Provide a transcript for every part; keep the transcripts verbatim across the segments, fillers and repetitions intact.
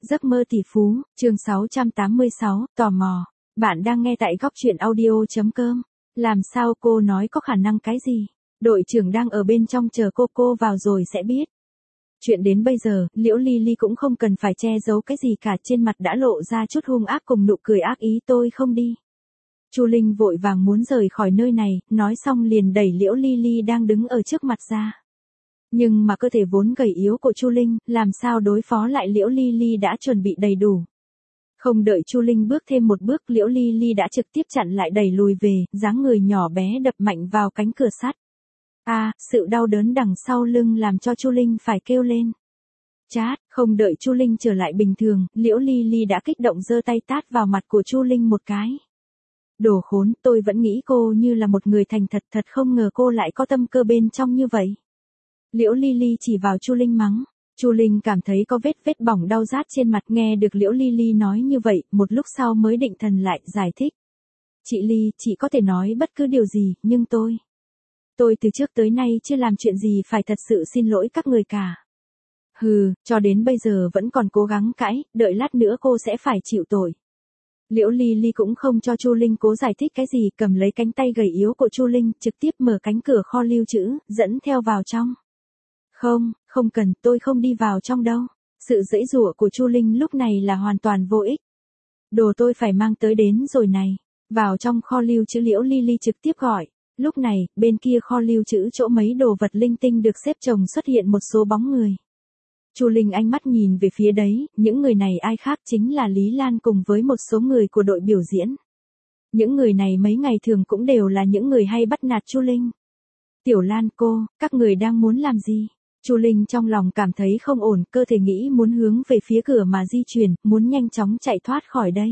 Giấc mơ tỷ phú, chương sáu trăm tám mươi sáu, tò mò. Bạn đang nghe tại góc truyện audio chấm com. Làm sao cô nói có khả năng cái gì? Đội trưởng đang ở bên trong chờ cô cô vào rồi sẽ biết. Chuyện đến bây giờ, Liễu Ly Ly cũng không cần phải che giấu cái gì cả, trên mặt đã lộ ra chút hung ác cùng nụ cười ác ý. Tôi không đi. Chu Linh vội vàng muốn rời khỏi nơi này, nói xong liền đẩy Liễu Ly Ly đang đứng ở trước mặt ra. Nhưng mà cơ thể vốn gầy yếu của Chu Linh, làm sao đối phó lại Liễu Ly Ly đã chuẩn bị đầy đủ. Không đợi Chu Linh bước thêm một bước, Liễu Ly Ly đã trực tiếp chặn lại đẩy lùi về, dáng người nhỏ bé đập mạnh vào cánh cửa sắt. A, à, sự đau đớn đằng sau lưng làm cho Chu Linh phải kêu lên. Chát, không đợi Chu Linh trở lại bình thường, Liễu Ly Ly đã kích động giơ tay tát vào mặt của Chu Linh một cái. Đồ khốn, tôi vẫn nghĩ cô như là một người thành thật, thật không ngờ cô lại có tâm cơ bên trong như vậy. Liễu Ly Ly chỉ vào Chu Linh mắng. Chu Linh cảm thấy có vết vết bỏng đau rát trên mặt, nghe được Liễu Ly Ly nói như vậy, một lúc sau mới định thần lại, giải thích. Chị Ly, chị có thể nói bất cứ điều gì, nhưng tôi... Tôi từ trước tới nay chưa làm chuyện gì phải thật sự xin lỗi các người cả. Hừ, cho đến bây giờ vẫn còn cố gắng cãi, đợi lát nữa cô sẽ phải chịu tội. Liễu Ly Ly cũng không cho Chu Linh cố giải thích cái gì, cầm lấy cánh tay gầy yếu của Chu Linh, trực tiếp mở cánh cửa kho lưu trữ, dẫn theo vào trong. Không, không cần, tôi không đi vào trong đâu. Sự giãy giụa của Chu Linh lúc này là hoàn toàn vô ích. Đồ tôi phải mang tới đến rồi này. Vào trong kho lưu trữ, Liễu Ly Ly trực tiếp gọi. Lúc này, bên kia kho lưu trữ chỗ mấy đồ vật linh tinh được xếp chồng xuất hiện một số bóng người. Chu Linh ánh mắt nhìn về phía đấy, những người này ai khác chính là Lý Lan cùng với một số người của đội biểu diễn. Những người này mấy ngày thường cũng đều là những người hay bắt nạt Chu Linh. Tiểu Lan cô, các người đang muốn làm gì? Chu Linh trong lòng cảm thấy không ổn, cơ thể nghĩ muốn hướng về phía cửa mà di chuyển, muốn nhanh chóng chạy thoát khỏi đây.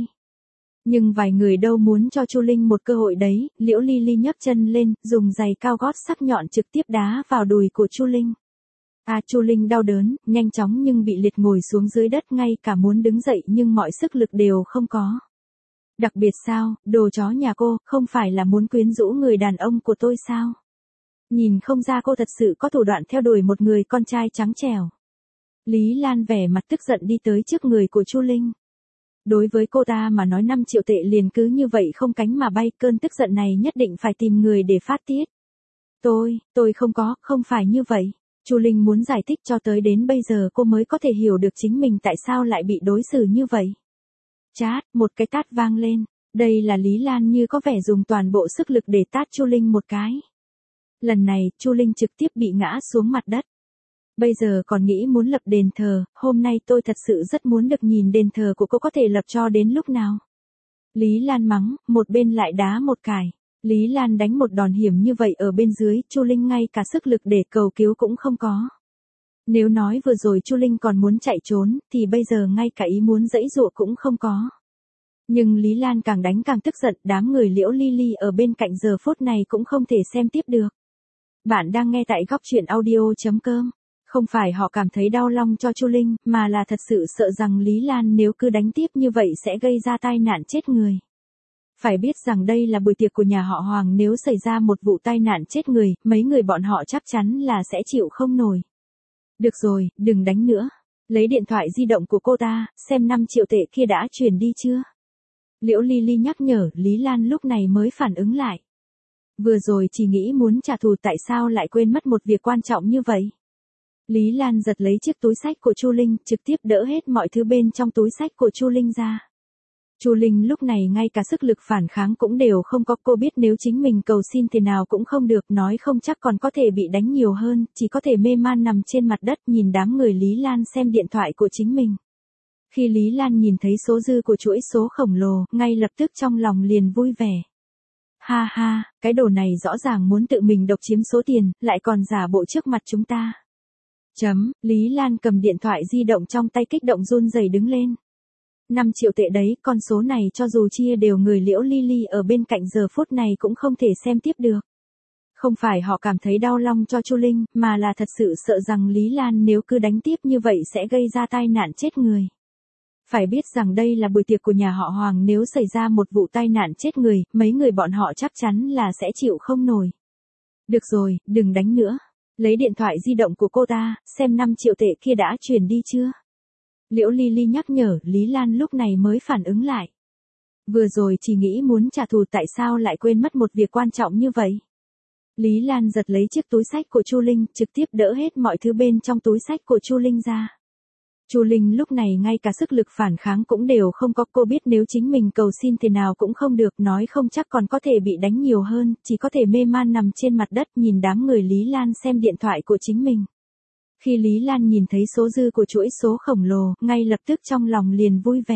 Nhưng vài người đâu muốn cho Chu Linh một cơ hội đấy, Liễu Ly Ly nhấc chân lên, dùng giày cao gót sắc nhọn trực tiếp đá vào đùi của Chu Linh. À, Chu Linh đau đớn, nhanh chóng nhưng bị liệt ngồi xuống dưới đất, ngay cả muốn đứng dậy nhưng mọi sức lực đều không có. Đặc biệt sao, đồ chó nhà cô, không phải là muốn quyến rũ người đàn ông của tôi sao? Nhìn không ra cô thật sự có thủ đoạn theo đuổi một người con trai trắng trẻo. Lý Lan vẻ mặt tức giận đi tới trước người của Chu Linh. Đối với cô ta mà nói năm triệu tệ liền cứ như vậy không cánh mà bay, cơn tức giận này nhất định phải tìm người để phát tiết. Tôi, tôi không có, không phải như vậy. Chu Linh muốn giải thích cho tới đến bây giờ cô mới có thể hiểu được chính mình tại sao lại bị đối xử như vậy. Chát, một cái tát vang lên. Đây là Lý Lan như có vẻ dùng toàn bộ sức lực để tát Chu Linh một cái. Lần này, Chu Linh trực tiếp bị ngã xuống mặt đất. Bây giờ còn nghĩ muốn lập đền thờ, hôm nay tôi thật sự rất muốn được nhìn đền thờ của cô có thể lập cho đến lúc nào. Lý Lan mắng, một bên lại đá một cài. Lý Lan đánh một đòn hiểm như vậy ở bên dưới, Chu Linh ngay cả sức lực để cầu cứu cũng không có. Nếu nói vừa rồi Chu Linh còn muốn chạy trốn, thì bây giờ ngay cả ý muốn giãy giụa cũng không có. Nhưng Lý Lan càng đánh càng tức giận, đám người Liễu Ly Ly ở bên cạnh giờ phút này cũng không thể xem tiếp được. Bạn đang nghe tại góc truyện audio chấm com. Không phải họ cảm thấy đau lòng cho Chu Linh, mà là thật sự sợ rằng Lý Lan nếu cứ đánh tiếp như vậy sẽ gây ra tai nạn chết người. Phải biết rằng đây là buổi tiệc của nhà họ Hoàng, nếu xảy ra một vụ tai nạn chết người, mấy người bọn họ chắc chắn là sẽ chịu không nổi. Được rồi, đừng đánh nữa. Lấy điện thoại di động của cô ta, xem năm triệu tệ kia đã chuyển đi chưa? Liễu Ly Ly nhắc nhở, Lý Lan lúc này mới phản ứng lại. Vừa rồi chỉ nghĩ muốn trả thù, tại sao lại quên mất một việc quan trọng như vậy? Lý Lan giật lấy chiếc túi xách của Chu Linh, trực tiếp đỡ hết mọi thứ bên trong túi xách của Chu Linh ra. Chu Linh lúc này ngay cả sức lực phản kháng cũng đều không có, cô biết nếu chính mình cầu xin thế nào cũng không được, nói không chắc còn có thể bị đánh nhiều hơn, chỉ có thể mê man nằm trên mặt đất nhìn đám người Lý Lan xem điện thoại của chính mình. Khi Lý Lan nhìn thấy số dư của chuỗi số khổng lồ, ngay lập tức trong lòng liền vui vẻ. Ha ha, cái đồ này rõ ràng muốn tự mình độc chiếm số tiền, lại còn giả bộ trước mặt chúng ta. Chấm, Lý Lan cầm điện thoại di động trong tay kích động run rẩy đứng lên. năm triệu tệ đấy, con số này cho dù chia đều người Liễu Ly Ly ở bên cạnh giờ phút này cũng không thể xem tiếp được. Không phải họ cảm thấy đau lòng cho Chu Linh, mà là thật sự sợ rằng Lý Lan nếu cứ đánh tiếp như vậy sẽ gây ra tai nạn chết người. Phải biết rằng đây là buổi tiệc của nhà họ Hoàng, nếu xảy ra một vụ tai nạn chết người, mấy người bọn họ chắc chắn là sẽ chịu không nổi. Được rồi, đừng đánh nữa. Lấy điện thoại di động của cô ta, xem năm triệu tệ kia đã chuyển đi chưa? Liễu Ly Ly nhắc nhở, Lý Lan lúc này mới phản ứng lại. Vừa rồi chỉ nghĩ muốn trả thù, tại sao lại quên mất một việc quan trọng như vậy? Lý Lan giật lấy chiếc túi xách của Chu Linh, trực tiếp đỡ hết mọi thứ bên trong túi xách của Chu Linh ra. Chu Linh lúc này ngay cả sức lực phản kháng cũng đều không có, cô biết nếu chính mình cầu xin thế nào cũng không được, nói không chắc còn có thể bị đánh nhiều hơn, chỉ có thể mê man nằm trên mặt đất nhìn đám người Lý Lan xem điện thoại của chính mình. Khi Lý Lan nhìn thấy số dư của chuỗi số khổng lồ, ngay lập tức trong lòng liền vui vẻ.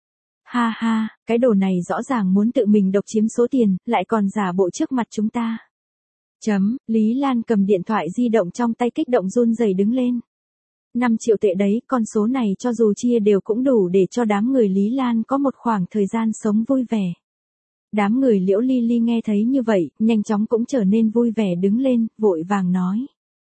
Ha ha, cái đồ này rõ ràng muốn tự mình độc chiếm số tiền, lại còn giả bộ trước mặt chúng ta. Chấm, Lý Lan cầm điện thoại di động trong tay kích động run rẩy đứng lên. năm triệu tệ đấy, con số này cho dù chia đều cũng đủ để cho đám người Lý Lan có một khoảng thời gian sống vui vẻ. Đám người Liễu Ly Ly nghe thấy như vậy, nhanh chóng cũng trở nên vui vẻ đứng lên, vội vàng nói.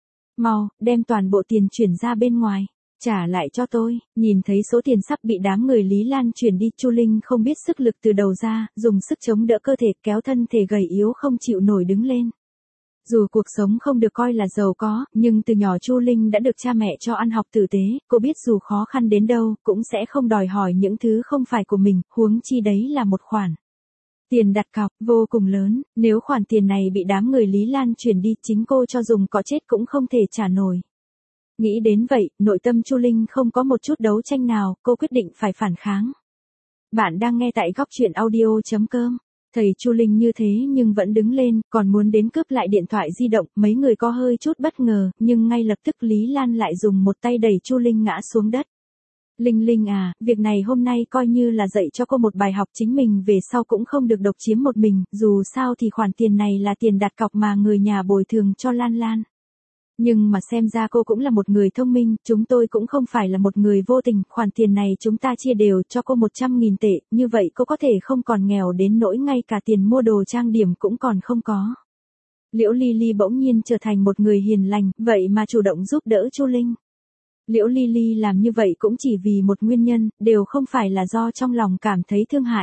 Mau, đem toàn bộ tiền chuyển ra bên ngoài, trả lại cho tôi. Nhìn thấy số tiền sắp bị đám người Lý Lan chuyển đi, Chu Linh không biết sức lực từ đầu ra, dùng sức chống đỡ cơ thể, kéo thân thể gầy yếu không chịu nổi đứng lên. Dù cuộc sống không được coi là giàu có, nhưng từ nhỏ Chu Linh đã được cha mẹ cho ăn học tử tế, cô biết dù khó khăn đến đâu, cũng sẽ không đòi hỏi những thứ không phải của mình, huống chi đấy là một khoản tiền đặt cọc vô cùng lớn, nếu khoản tiền này bị đám người Lý Lan chuyển đi, chính cô cho dùng có chết cũng không thể trả nổi. Nghĩ đến vậy, nội tâm Chu Linh không có một chút đấu tranh nào, cô quyết định phải phản kháng. Bạn đang nghe tại góc truyện audio chấm com. Thầy Chu Linh như thế nhưng vẫn đứng lên, còn muốn đến cướp lại điện thoại di động, mấy người có hơi chút bất ngờ, nhưng ngay lập tức Lý Lan lại dùng một tay đẩy Chu Linh ngã xuống đất. Linh Linh à, việc này hôm nay coi như là dạy cho cô một bài học, chính mình về sau cũng không được độc chiếm một mình, dù sao thì khoản tiền này là tiền đặt cọc mà người nhà bồi thường cho Lan Lan. Nhưng mà xem ra cô cũng là một người thông minh, chúng tôi cũng không phải là một người vô tình, khoản tiền này chúng ta chia đều cho cô một trăm nghìn tệ, như vậy cô có thể không còn nghèo đến nỗi ngay cả tiền mua đồ trang điểm cũng còn không có. Liễu Ly Ly bỗng nhiên trở thành một người hiền lành, vậy mà chủ động giúp đỡ Chu Linh. Liễu Ly Ly làm như vậy cũng chỉ vì một nguyên nhân, đều không phải là do trong lòng cảm thấy thương hại.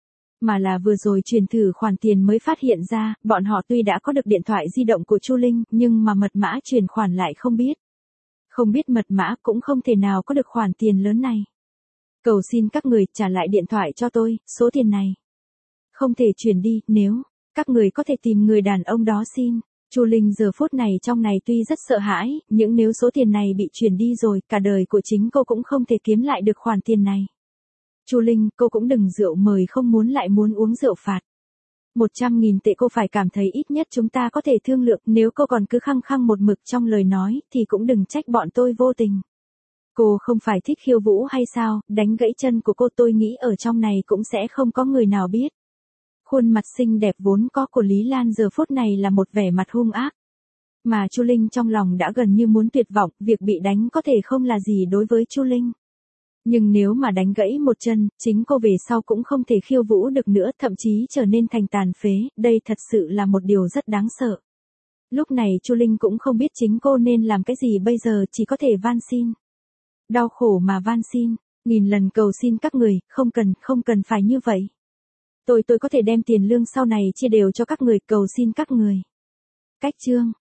Mà là vừa rồi truyền thử khoản tiền mới phát hiện ra, bọn họ tuy đã có được điện thoại di động của Chu Linh, nhưng mà mật mã chuyển khoản lại không biết. Không biết mật mã cũng không thể nào có được khoản tiền lớn này. Cầu xin các người trả lại điện thoại cho tôi, số tiền này không thể chuyển đi, nếu các người có thể tìm người đàn ông đó xin. Chu Linh giờ phút này trong này tuy rất sợ hãi, nhưng nếu số tiền này bị chuyển đi rồi, cả đời của chính cô cũng không thể kiếm lại được khoản tiền này. Chu Linh, cô cũng đừng rượu mời không muốn lại muốn uống rượu phạt. Một trăm nghìn tệ cô phải cảm thấy ít nhất chúng ta có thể thương lượng, nếu cô còn cứ khăng khăng một mực trong lời nói, thì cũng đừng trách bọn tôi vô tình. Cô không phải thích khiêu vũ hay sao, đánh gãy chân của cô tôi nghĩ ở trong này cũng sẽ không có người nào biết. Khuôn mặt xinh đẹp vốn có của Lý Lan giờ phút này là một vẻ mặt hung ác. Mà Chu Linh trong lòng đã gần như muốn tuyệt vọng, việc bị đánh có thể không là gì đối với Chu Linh. Nhưng nếu mà đánh gãy một chân, chính cô về sau cũng không thể khiêu vũ được nữa, thậm chí trở nên thành tàn phế, đây thật sự là một điều rất đáng sợ. Lúc này Chu Linh cũng không biết chính cô nên làm cái gì bây giờ, chỉ có thể van xin. Đau khổ mà van xin, nghìn lần cầu xin các người, không cần, không cần phải như vậy. Tôi tôi có thể đem tiền lương sau này chia đều cho các người, cầu xin các người. Cách chương